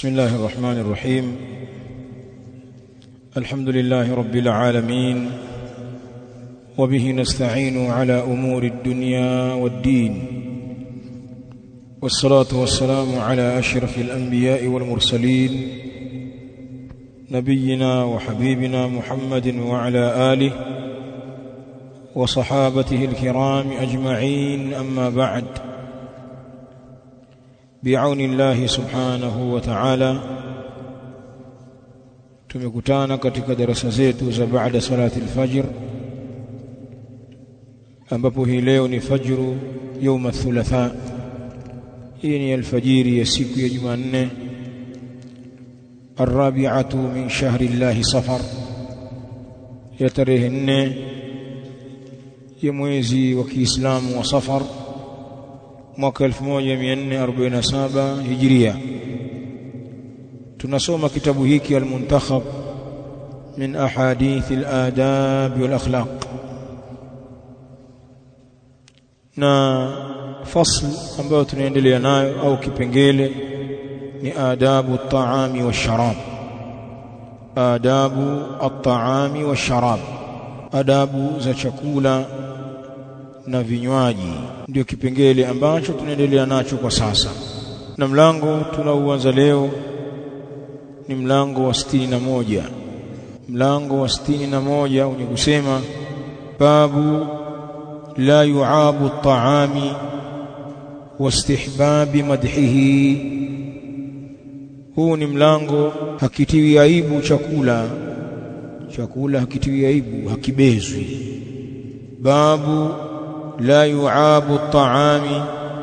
بسم الله الرحمن الرحيم. الحمد لله رب العالمين، وبه نستعين على أمور الدنيا والدين، والصلاة والسلام على أشرف الأنبياء والمرسلين نبينا وحبيبنا محمد وعلى آله وصحابته الكرام أجمعين. أما بعد، بعون الله سبحانه وتعالى tumekutana katika darasa zetu za baada salati al-fajr, ambapo hii leo ni fajru يوم الثلاثاء. hii ni alfajiri ya siku ya Jumanne, الرابعة من شهر الله صفر, ya tarehe 4 ya mwezi wa Kiislamu wa Safar mwaka 1447 Hijria. tunasoma kitabu hiki al-Muntakhab min ahadith al-adab wal akhlaq, na fasl ambayo tunaendelea nayo au kipengele ni adabu at-ta'ami wash-sharab. adabu at-ta'ami wash-sharab, adabu za chakula na vinywaji, ndio kipengele ambacho tunaendelea nacho kwa sasa. Na mlango tunaoanza leo ni mlango wa 61. mlango wa 61 wenye kusema babu la yu'abu at-ta'ami wastihbab madhihi. huu ni mlango hakitiwi aibu chakula hakitiwi aibu, hakibezwi. babu la yu'abu at-ta'ami,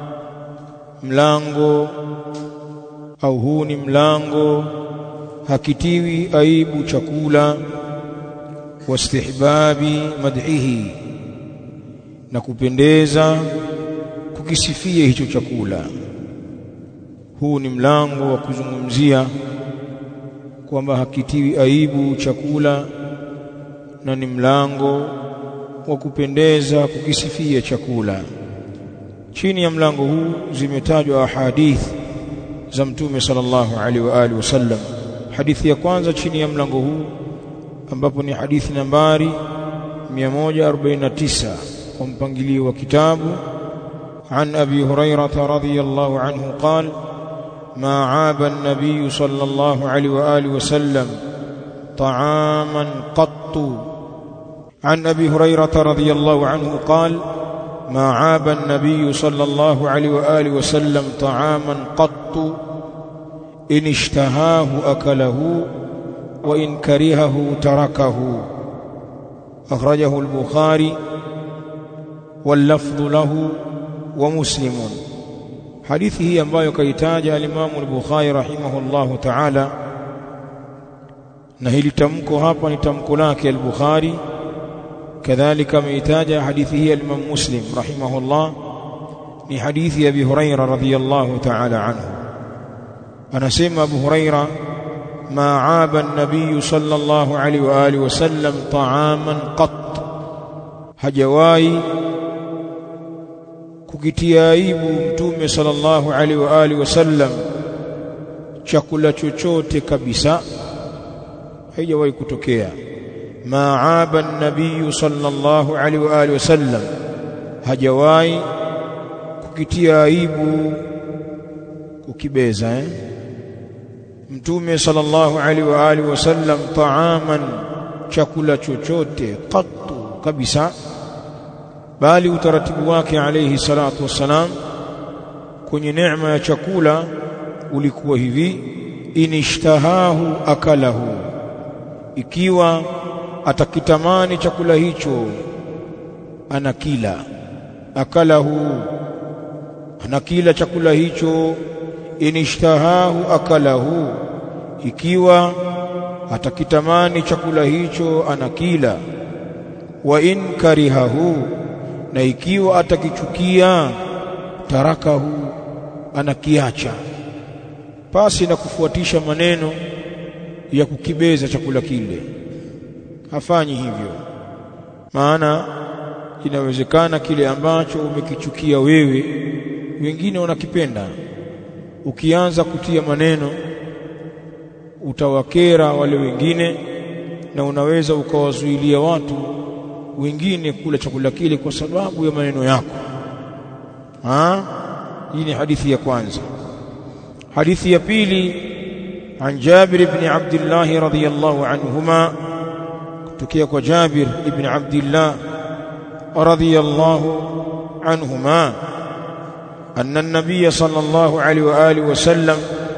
mlango au huu ni mlango hakitiwi aibu chakula, wastihbabi madhihi, na kupendeza kukisifia hicho chakula. huu ni mlango wa kuzungumzia kwamba hakitiwi aibu chakula, na ni mlango wa kupendeza kukisifia chakula. chini ya mlango huu zimetajwa ahadith za Mtume sallallahu alaihi wa alihi wasallam. hadithi ya kwanza chini ya mlango huu, ambapo ni hadithi nambari 149 kwa mpangilio wa kitabu, an Abi Hurairah radhiyallahu anhu qala ma 'aba an-nabiy sallallahu alaihi wa alihi wasallam ta'aman qattu. عن أبي هريرة رضي الله عنه قال ما عاب النبي صلى الله عليه وآله وسلم طعاما قط إن اشتهاه أكله وإن كرهه تركه. أخرجه البخاري واللفظ له ومسلم. حديثه ambayo kaitaja al-Imam al-Bukhari rahimahullahu ta'ala, na hili tamko hapa ni tamko lake al-Bukhari. كذلك ميتاج حديثه الإمام مسلم رحمه الله من حديث أبي هريرة رضي الله تعالى عنه. أنا سمع أبو هريرة ما عاب النبي صلى الله عليه وآله وسلم طعاما قط, hajawahi kukitia aibu Mtume sallallahu alaihi wa alihi wasallam chakula chochote kabisa, haijawahi kutokea. ما عاب النبي صلى الله عليه وآله وسلم, hajawahi kukitia aibu kukibeza Mtume sallallahu alaihi wa alihi wasallam ta'aman, chakula chochote, qattu, kabisa. bali utaratibu wake alayhi salatu wassalam kwenye neema ya chakula ulikuwa hivi: inishtahahu akalahu, ikiwa atakitamani chakula hicho anakila. akalahu, anakila chakula hicho. inishtahahu akalahu, ikiwa atakitamani chakula hicho anakila. wa in karihahu, na ikiwa atakichukia, tarakahu, anakiacha, pasi na kufuatisha maneno ya kukibeza chakula kile. hafanyi hivyo, maana inawezekana kile ambacho umekichukia wewe wengine wanakipenda. Ukianza kutia maneno utawakera wale wengine na unaweza ukawazuilia watu wengine kula chakula kile kwa sababu ya maneno yako. Hii ni hadithi ya kwanza. Hadithi ya pili, عن جابر بن عبد الله رضي الله عنهما تكيك جابر بن عبد الله رضي الله عنهما أن النبي صلى الله عليه وآله وسلم،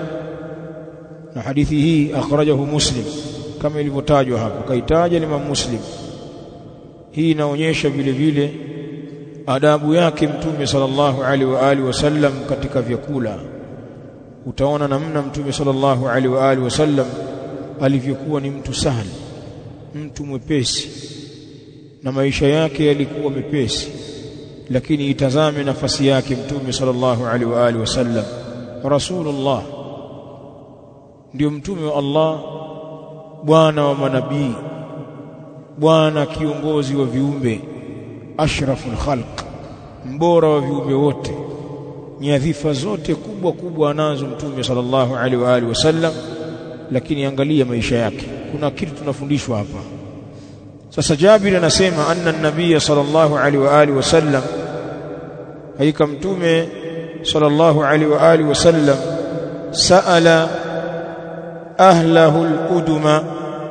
حديثه أخرجه مسلم كما ilivyotajwa kaitaja Imam Muslim. Hii inaonyesha vile vile adabu yake Mtume sallallahu alaihi wa alihi wasallam katika vyakula. Utaona namna Mtume sallallahu alaihi wa alihi wasallam alivyokuwa ni mtu sahali, mtu mwepesi, na maisha yake yalikuwa mepesi. Lakini itazame nafasi yake Mtume sallallahu alaihi wa alihi wasallam, Rasulullah, ndio mtume wa Allah, bwana wa manabii, bwana kiongozi wa viumbe, ashraful khalq, mbora wa viumbe wote. Nyadhifa zote kubwa kubwa anazo Mtume sallallahu alaihi wa alihi wasallam, lakini angalia maisha yake. Kuna kitu tunafundishwa hapa. Sasa Jabir anasema anna an-nabiy sallallahu alaihi wa alihi wasallam, haika Mtume sallallahu alaihi wa alihi wasallam sa'ala ahlahu al-uduma,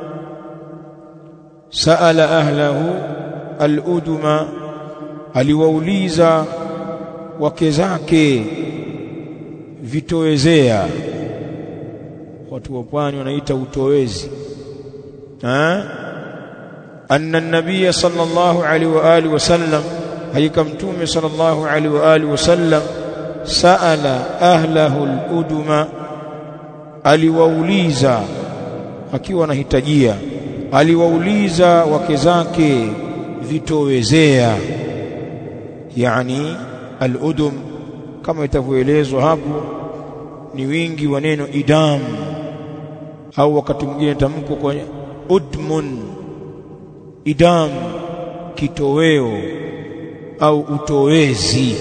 sa'ala ahlahu al-uduma, aliwauliza wake zake vitowezea. Watu wa pwani wanaita utowezi. Anna an-nabiy sallallahu alaihi wa alihi wasallam, haika Mtume sallallahu alaihi wa alihi wasallam sa'ala ahlahu al-uduma, aliwauliza akiwa anahitajia, aliwauliza wake zake vitowezea. Yani al-udum kama itavyoelezwa hapo ni wingi wa neno idam, au wakati mwingine tamko kwa udmun, idam, kitoweo au utowezi.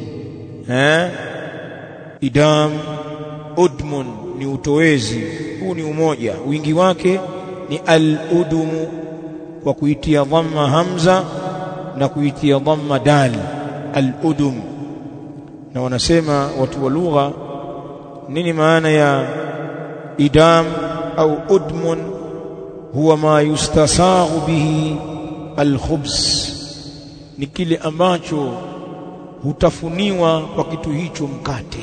Idam, udmun ni utowezi. Huu ni umoja, wingi wake ni al-udumu kwa kuitia dhamma hamza na kuitia dhamma dal, al-udum. Na wanasema watu wa lugha, nini maana ya idam au udmun? Huwa ma yustasaghu bihi al-khubz, ni kile ambacho hutafuniwa kwa kitu hicho mkate.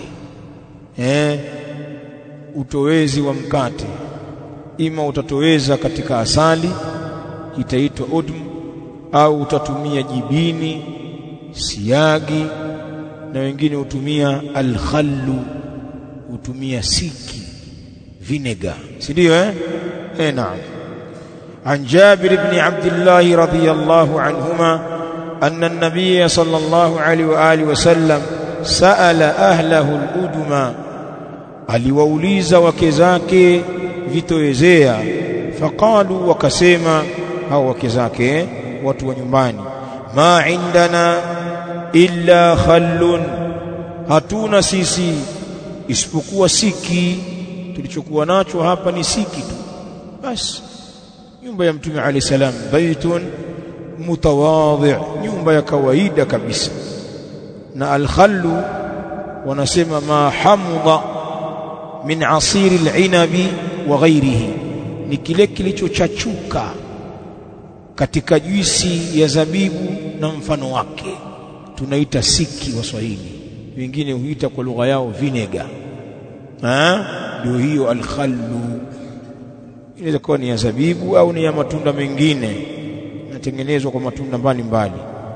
Utowezi wa mkate, ima utatoweza katika asali, itaitwa udm, au utatumia jibini, siagi, na wengine hutumia al-khallu, hutumia siki, vinegar, si ndio? Naam. An Jabir ibn Abdullah radhiyallahu anhuma anna an-nabiy sallallahu alayhi wa alihi wasallam sa'ala ahlahu al-uduma, aliwauliza wake zake vitowezea. Faqalu, wakasema hao wake zake, watu wa nyumbani, ma indana illa khallun, hatuna sisi isipokuwa siki, tulichokuwa nacho hapa ni siki tu basi. Nyumba ya Mtume alayhi salam baitun mutawadhi, nyumba ya kawaida kabisa. Na al-khallu wanasema ma hamda min asiri al-inabi wa ghairihi, ni kile kilichochachuka katika juisi ya zabibu na mfano wake, tunaita siki Waswahili, wengine huita kwa lugha yao vinegar. Ndio hiyo al-khallu. Inaweza kuwa ni ya zabibu au ni ya matunda mengine, inatengenezwa kwa matunda mbalimbali.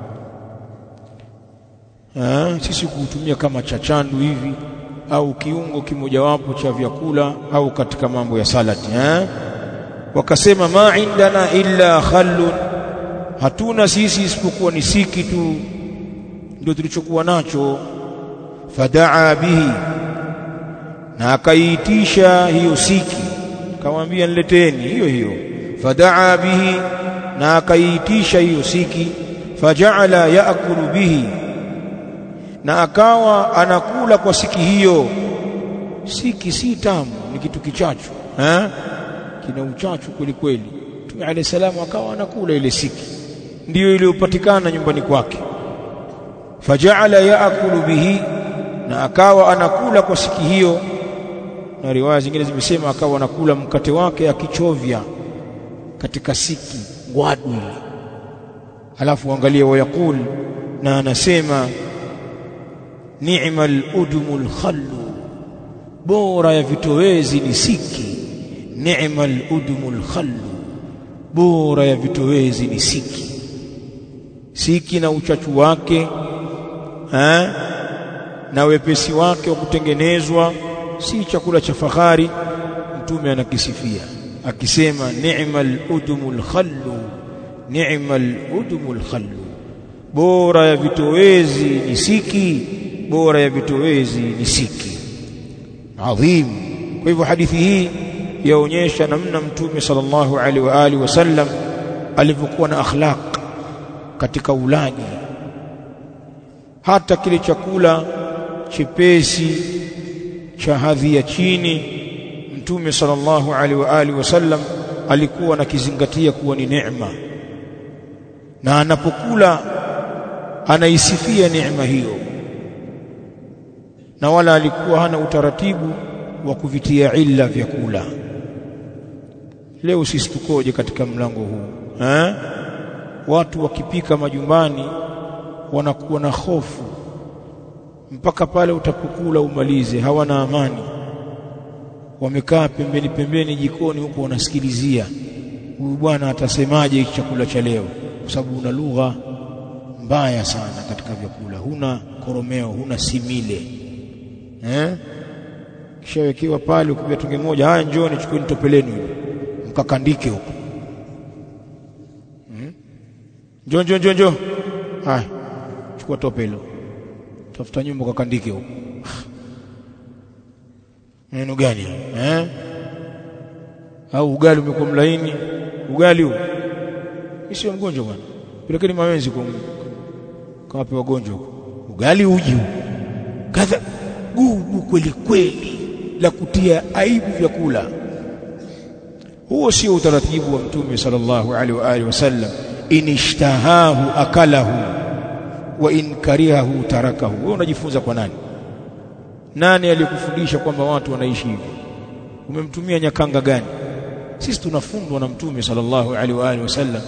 Sisi kutumia kama chachandu hivi, au kiungo kimojawapo cha vyakula, au katika mambo ya salati. Wakasema ma indana illa khallun, hatuna sisi isipokuwa ni siki tu, ndio tulichokuwa nacho. Fadaa bihi, na akaitisha hiyo siki, akamwambia nileteni hiyo hiyo. Fadaa bihi, na akaitisha hiyo siki. Faja'ala yaakulu bihi, na akawa anakula kwa siki hiyo. Siki si tamu, ni kitu kichachu, kina uchachu kweli kweli. Mtume alayhi salamu akawa anakula ile siki, ndiyo iliyopatikana nyumbani kwake. Faja'ala ya'kulu bihi, na akawa anakula kwa siki hiyo, na riwaya zingine zimesema akawa anakula mkate wake akichovya katika siki ngwadu. Alafu angalia, wayakul, na anasema ni'mal udumul khallu, bora ya vitowezi ni siki. Ni'mal udumul khallu, bora ya vitowezi ni siki. Siki na uchachu wake na wepesi wake wa kutengenezwa, si chakula cha fahari. Mtume anakisifia akisema ni'mal udumul khallu, ni'mal udumul khallu, bora ya vitowezi ni siki, bora ya vitowezi ni siki. Adhim. Kwa hivyo hadithi hii yaonyesha namna Mtume sallallahu alaihi wa alihi wasallam alivyokuwa na akhlaq katika ulaji. Hata kile chakula chepesi cha hadhi ya chini, Mtume sallallahu alaihi wa alihi wasallam alikuwa anakizingatia kuwa ni neema, na anapokula anaisifia neema hiyo, na wala alikuwa hana utaratibu wa kuvitia illa vyakula. Leo sisi tukoje katika mlango huu? Watu wakipika majumbani wanakuwa na hofu mpaka pale utapokula umalize, hawana amani. Wamekaa pembeni pembeni jikoni huko wanasikilizia, huyu bwana atasemaje hiki chakula cha leo, kwa sababu una lugha mbaya sana katika vyakula, huna koromeo, huna simile. Kisha wekiwa pale ukipia tunge moja, haya njooni chukueni topeleni mkakandike huko. Njoo. Haya, chukua topelo, tafuta nyumba kakandike huko. Neno gani? Au ugali umekuwa mlaini, ugali huu. Sio mgonjwa bwana. Pelekeni mawenzi kwa kawape wagonjwa huko. Ugali uji huu. Kadha gugu kweli kweli la kutia aibu vyakula. Huo sio utaratibu wa Mtume sallallahu alaihi wa alihi wasallam. Inishtahahu akalahu wa in karihahu tarakahu. Wewe unajifunza kwa nani? Nani aliyekufundisha kwamba watu wanaishi hivi? Umemtumia nyakanga gani? Sisi tunafundwa na Mtume sallallahu alaihi wa alihi wasallam.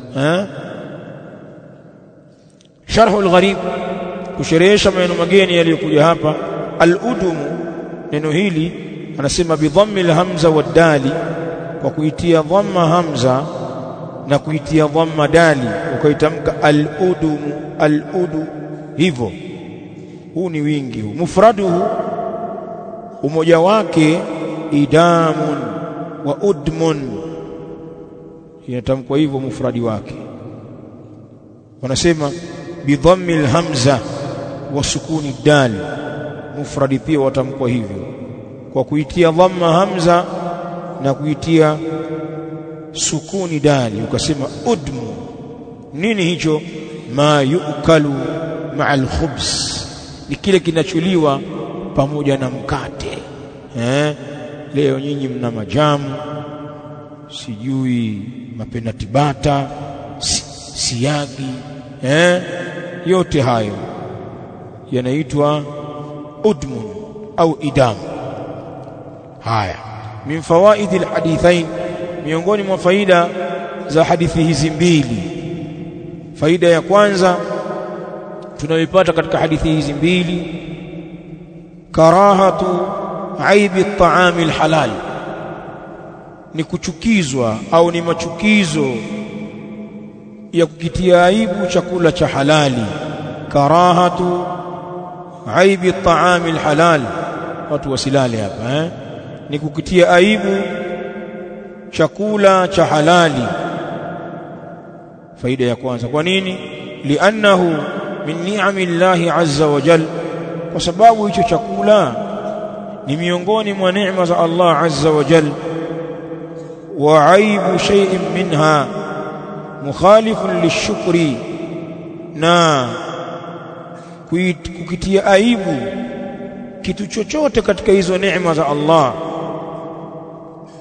Sharhul Gharib, kusherehesha maneno mageni yaliyokuja hapa. Al-udumu, neno hili anasema bidhammi al-hamza wad-dali, kwa kuitia dhamma hamza na kuitia dhamma dali, ukaitamka al-udumu, al-udu hivyo. Huu ni wingi huu. Mufraduhu, umoja wake, idamun wa udmun, inatamkwa hivyo mufradi wake. Wanasema bidhammi al-hamza wa sukuni dal, mufradi pia watamkwa hivyo kwa kuitia dhamma hamza na kuitia sukuni dali, ukasema udmu. Nini hicho? Ma yukalu ma'al khubz, ni kile kinachuliwa pamoja na mkate. Leo nyinyi mna majamu, sijui mapenati bata, siagi, yote hayo yanaitwa udmun au idam. Haya, min fawaidil hadithain, miongoni mwa faida za hadithi hizi mbili. Faida ya kwanza tunayoipata katika hadithi hizi mbili, karahatu aibi at-ta'ami al-halal, ni kuchukizwa au ni machukizo ya kukitia aibu chakula cha halali. Karahatu aibi at-ta'ami al-halal, watu wasilale hapa ni kukitia aibu chakula cha halali. Faida ya kwanza. Kwa nini? Li'annahu min ni'amillahi azza wa jalla, kwa sababu hicho chakula ni miongoni mwa neema za Allah azza wa jalla. Wa aibu shay'in minha mukhalifun lishukri, na kukitia aibu kitu chochote katika hizo neema za Allah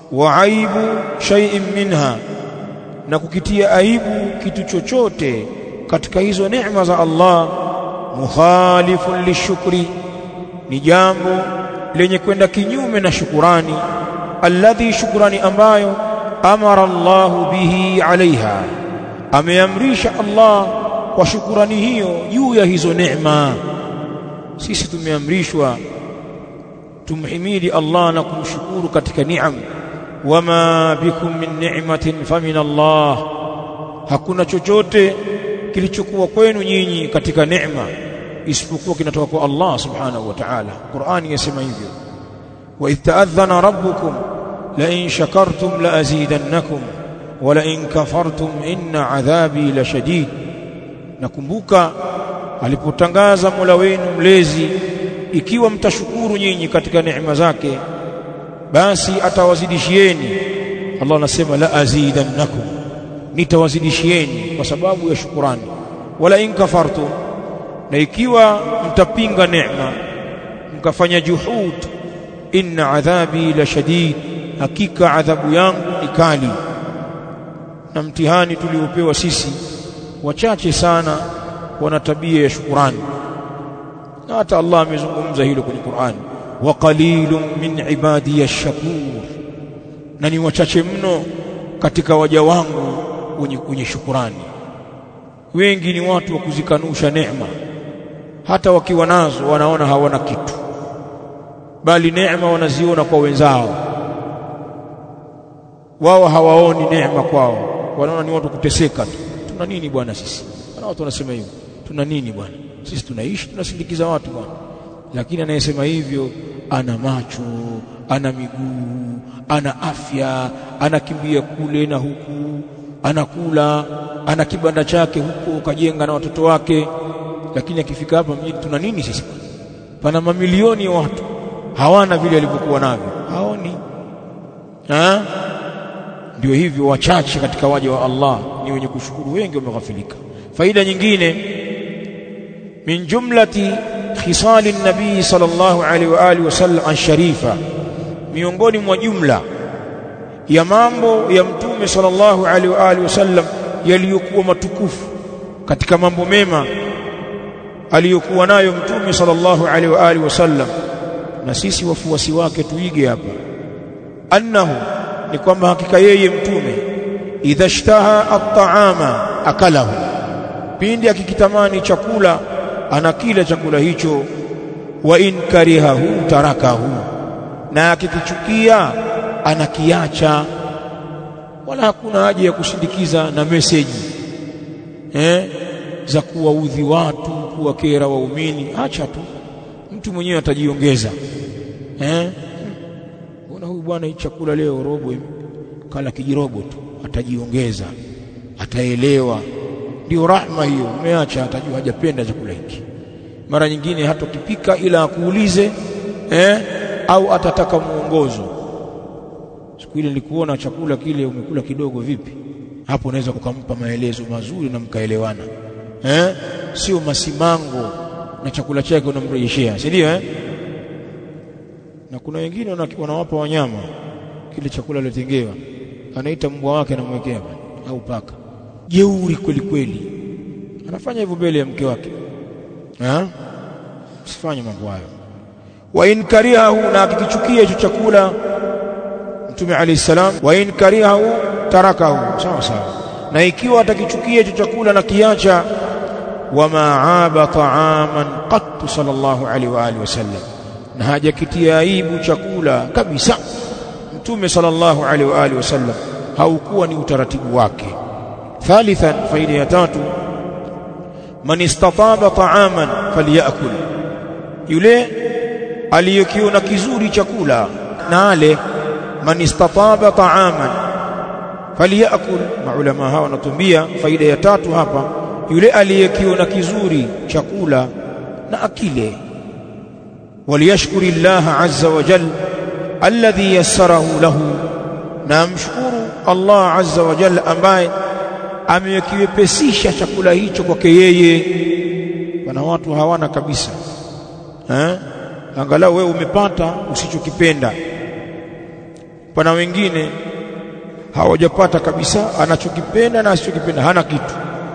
wa aibu shay'in minha, na kukitia aibu kitu chochote katika hizo neema za Allah, mukhalifun lishukri, ni jambo lenye kwenda kinyume na shukurani, alladhi, shukurani ambayo amara Allahu bihi alaiha, ameamrisha Allah kwa shukurani hiyo juu ya hizo neema. Sisi tumeamrishwa tumhimidi Allah na kumshukuru katika neema. Wama bikum min ni'matin famin Allah, hakuna chochote kilichokuwa kwenu nyinyi katika neema isipokuwa kinatoka kwa Allah subhanahu wa ta'ala. Qur'ani yasema hivyo, wa idh ta'adhana rabbukum la in shakartum la azidannakum wa la in kafartum inna adhabi la shadid. Nakumbuka alipotangaza Mola wenu mlezi, ikiwa mtashukuru nyinyi katika neema zake basi atawazidishieni. Allah anasema la azidannakum, nitawazidishieni kwa sababu ya shukurani. Wala in kafartum, na ikiwa mtapinga neema mkafanya juhud, inna adhabi la shadid, hakika adhabu yangu ni kali. Na mtihani tuliopewa sisi, wachache sana wana tabia ya shukurani, na hata Allah amezungumza hilo kwenye Qur'an, wa qalilun min ibadiy ash-shakur, na ni wachache mno katika waja wangu wenye shukurani. Wengi ni watu wa kuzikanusha neema, hata wakiwa nazo wanaona hawana kitu, bali neema wanaziona kwa wenzao, wao hawaoni neema kwao, wanaona ni watu kuteseka tu. Tuna nini bwana sisi? Na watu wanasema hivyo, tuna nini bwana sisi, tunaishi tunasindikiza watu bwana. Lakini anayesema hivyo ana macho, ana miguu, ana afya, anakimbia kule na huku, anakula, ana kibanda chake huko kajenga na watoto wake. Lakini akifika hapa mjini, tuna nini sisi? Pana mamilioni ya watu hawana vile alivyokuwa navyo, haoni. Ndio hivyo, wachache katika waja wa Allah ni wenye kushukuru, wengi wameghafilika. Faida nyingine, min jumlati khisali nabii sallallahu alaihi wa alihi wasallam an-sharifa, miongoni mwa jumla ya mambo ya mtume sallallahu alaihi wa alihi wasallam yaliyokuwa matukufu, katika mambo mema aliyokuwa nayo mtume sallallahu alaihi wa alihi wasallam, na sisi wafuasi wake tuige hapa, annahu, ni kwamba hakika yeye mtume, idha ishtaha at-ta'ama akalahu, pindi akikitamani chakula anakila chakula hicho, wa in karihahu tarakahu, na akikichukia anakiacha. Wala hakuna haja ya kusindikiza na meseji za kuwaudhi watu, kuwakera waumini. Acha tu, mtu mwenyewe atajiongeza. Mbona huyu bwana hii chakula leo robo kala kijirobo tu, atajiongeza, ataelewa. Ndio rahma hiyo, umeacha, atajua hajapenda chakula hiki. Mara nyingine hata kipika ila akuulize au atataka muongozo. Siku ile nilikuona chakula kile umekula kidogo vipi, hapo unaweza kukampa maelezo mazuri na mkaelewana. Sio masimango na chakula chake unamrejeshea, si ndio? Na kuna wengine wanawapa wanyama kile chakula alitengewa, anaita mbwa wake anamwekea au paka. Jeuri kweli kweli, anafanya hivyo mbele ya mke wake. Usifanye mambo hayo. Wa in karihahu, na akikichukia hicho chakula Mtume alayhi salam, wa in karihahu tarakahu, sawa sawa. Na ikiwa atakichukia hicho chakula na kiacha, wama aaba ta'aman qat sallallahu alayhi wa alihi wasallam, na hajakitia aibu chakula kabisa Mtume sallallahu alayhi wa alihi wasallam, haukuwa ni utaratibu wake. Thalithan, faida ya tatu, man istataba ta'aman falyakul, yule aliyekiona kizuri chakula na ale. Man istataba ta'aman falyakul, maulama hawa wanatuambia faida ya tatu hapa, yule aliyekiona kizuri chakula na akile. Waliyashkuri Allah azza wa jalla alladhi yassarahu lahu, na amshukuru Allah azza wa jalla ambaye amekiwepesisha chakula hicho kwake yeye. Wana watu hawana kabisa, angalau wewe umepata usichokipenda. Pana wengine hawajapata kabisa anachokipenda na asichokipenda, hana kitu.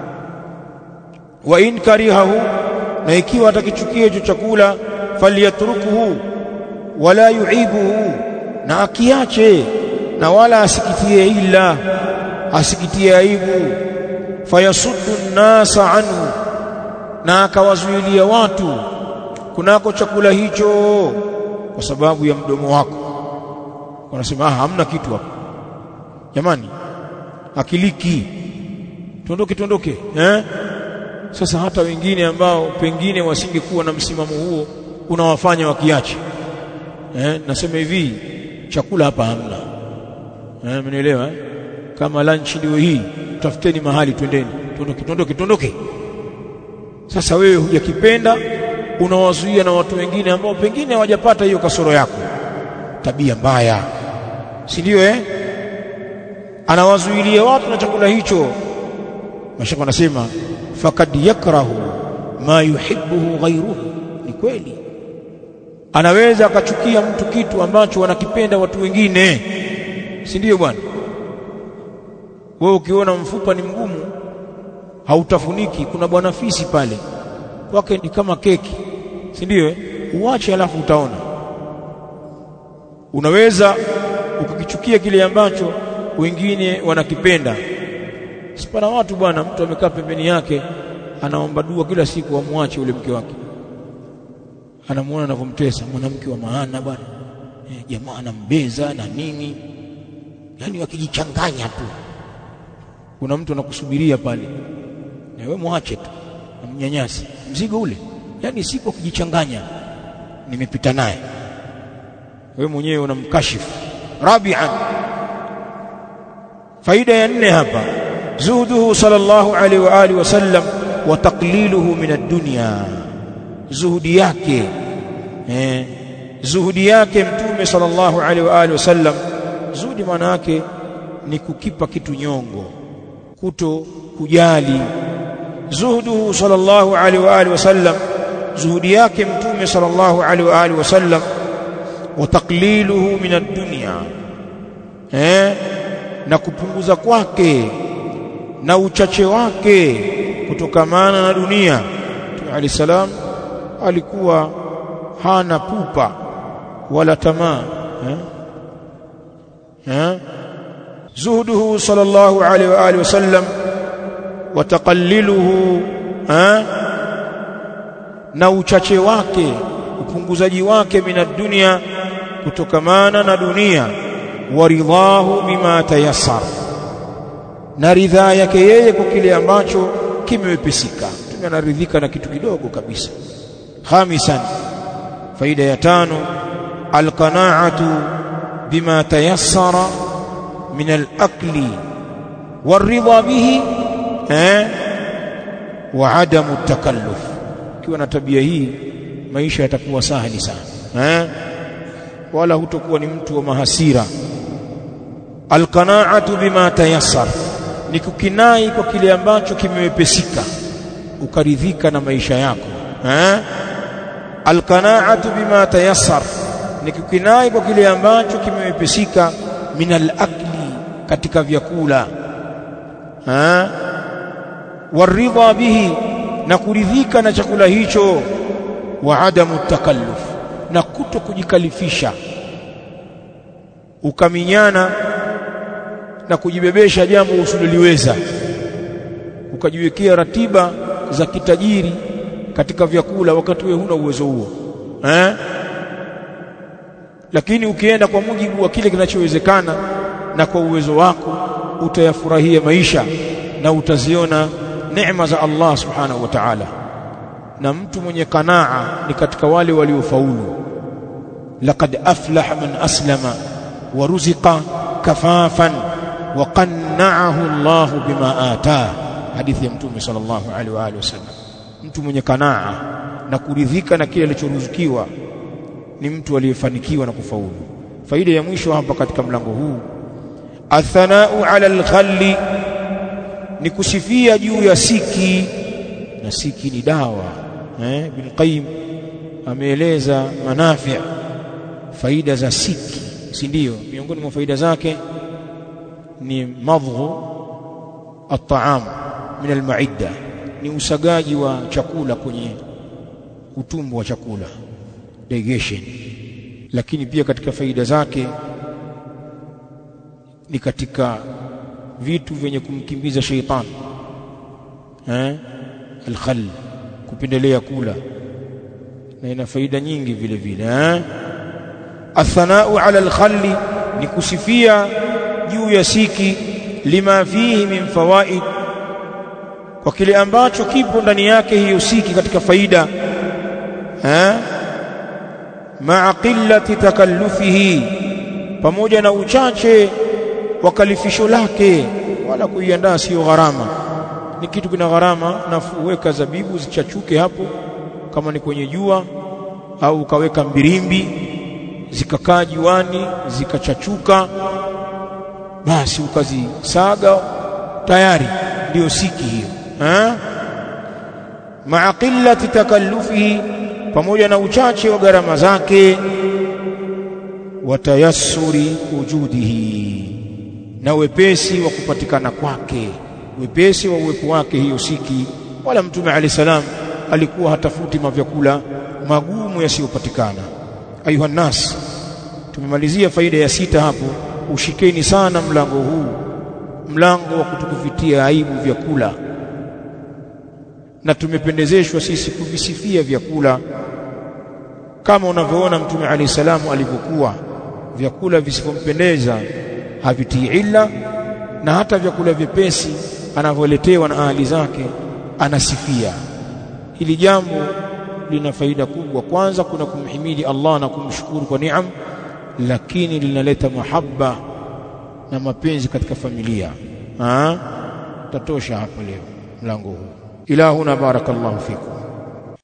Wa in karihahu, na ikiwa atakichukia hicho chakula, falyatrukuhu wala yuibuhu, na akiache na wala asikitie ila, asikitie aibu. Fayasuddu an-nasa anhu, na akawazuilia watu kunako chakula hicho kwa sababu ya mdomo wako. Wanasema hamna kitu hapo jamani, akiliki tuondoke Sasa hata wengine ambao pengine wasingekuwa na msimamo huo unawafanya wakiache. Nasema hivi, chakula hapa hamna. Mnaelewa Kama lunch ndio hii, tafuteni mahali twendeni, tuondoke. Sasa wewe hujakipenda, unawazuia na watu wengine ambao pengine hawajapata hiyo kasoro yako. Tabia mbaya, si ndio? Anawazuilia watu na chakula hicho. Mashaka anasema fakad yakrahu ma yuhibbuhu ghayruhu. Ni kweli, anaweza akachukia mtu kitu ambacho wanakipenda watu wengine, si ndio bwana? Wewe ukiona mfupa ni mgumu hautafuniki, kuna bwana fisi pale kwake ni kama keki, si ndio? Uache alafu utaona. Unaweza ukikichukia kile ambacho wengine wanakipenda. Sipana watu bwana, mtu amekaa pembeni yake anaomba dua kila siku amwache ule mke wake, anamuona anavyomtesa, mwanamke wa maana bwana, jamaa anambeza na nini, yani wakijichanganya tu. Kuna mtu anakusubiria pale, na wewe muache tu, amnyanyasi mzigo ule, yani sipo kujichanganya, nimepita naye, wewe mwenyewe unamkashifu. Rabi'an, faida ya 4 hapa, zuhuduhu sallallahu alaihi wa alihi wasallam wa taqliluhu min ad-dunya. Zuhudi yake zuhudi yake mtume sallallahu alaihi wa alihi wasallam. Zuhudi maana yake ni kukipa kitu nyongo, kuto kujali. Zuhuduhu sallallahu alaihi wa alihi wasallam, zuhudi yake mtume sallallahu alaihi wa alihi wasallam, wa taqliluhu min ad-dunya, na kupunguza kwake na uchache wake kutokamana na dunia. Mtume alayhi salam alikuwa hana pupa wala tamaa. Zuhuduhu sallallahu alaihi wa alihi wasallam wa taqalliluhu, na uchache wake, upunguzaji wake mina dunia, kutokamana na dunia. Wa ridhahu bima tayassar, na ridhaa yake yeye kwa kile ambacho kimewepesika. Mtume anaridhika na kitu kidogo kabisa. Khamisan, faida ya 5, alqanaatu bima tayassara min al-akli waridha bihi wa adamu takalluf. Ukiwa na tabia hii, maisha yatakuwa sahali sana, wala hutokuwa ni mtu wa mahasira. Alqanaatu bima tayassar, ni kukinai kwa kile ambacho kimewepesika, ukaridhika na maisha yako. Alqanaatu bima tayassar, ni kukinai kwa kile ambacho kimewepesika, min al-akli, katika vyakula, waridha bihi, na kuridhika na chakula hicho, wa adamu takalluf, na kuto kujikalifisha ukaminyana na kujibebesha jambo usiloliweza, ukajiwekea ratiba za kitajiri katika vyakula wakati wewe huna uwezo huo. Lakini ukienda kwa mujibu wa kile kinachowezekana na kwa uwezo wako, utayafurahia maisha na utaziona neema za Allah subhanahu wa ta'ala. Na mtu mwenye qanaa ni katika wale waliofaulu. Laqad aflaha man aslama wa ruziqa kafafan wa qanna'ahu Allah bima ataa. Hadithi ya Mtume sallallahu alaihi wa alihi wasallam. Mtu mwenye qanaa na kuridhika na kile alichoruzukiwa ni mtu aliyefanikiwa na kufaulu. Faida ya mwisho hapa katika mlango huu, athanau ala al-khalli, ni kusifia juu ya siki. Na siki ni dawa. Ibn Qayyim ameeleza manafi', faida za siki. si ndio? Miongoni mwa faida zake ni madghu at-ta'am min al-ma'idda, ni usagaji wa chakula kwenye utumbo wa chakula, digestion. Lakini pia katika faida zake ni katika vitu vyenye kumkimbiza sheitan, al-khall, kupendelea kula, na ina faida nyingi vile vile. Athanau ala al-khalli, ni kusifia juu ya siki, lima fihi min fawaid, kwa kile ambacho kipo ndani yake hiyo siki katika faida, ma'a qillati takallufihi, pamoja na uchache wa kalifisho lake. Wala kuiandaa sio gharama, ni kitu kina gharama nafuu. Weka zabibu zichachuke hapo, kama ni kwenye jua, au ukaweka mbirimbi zikakaa juani zikachachuka, basi ukazisaga, tayari ndio siki hiyo. Ma'a qillati takallufihi, pamoja na uchache wa gharama zake, wa tayassuri wujudihi, na wepesi wa kupatikana kwake, wepesi wa uwepo wake hiyo siki. Wala Mtume alayhi salam alikuwa hatafuti mavyakula magumu yasiyopatikana. Ayuha nas, tumemalizia faida ya 6 hapo. Ushikeni sana mlango huu, mlango wa kutukuvitia aibu vyakula, na tumependezeshwa sisi kuvisifia vyakula kama unavyoona Mtume alayhi salamu alivyokuwa. Vyakula visivyompendeza havitii illa, na hata vyakula vyepesi anavyoletewa na ahali zake anasifia. Hili jambo lina faida kubwa. Kwanza kuna kumhimidi Allah na kumshukuru kwa neema, lakini linaleta mahaba na mapenzi katika familia. Tatosha hapo leo mlango huu. Ilahuna barakallahu fikum.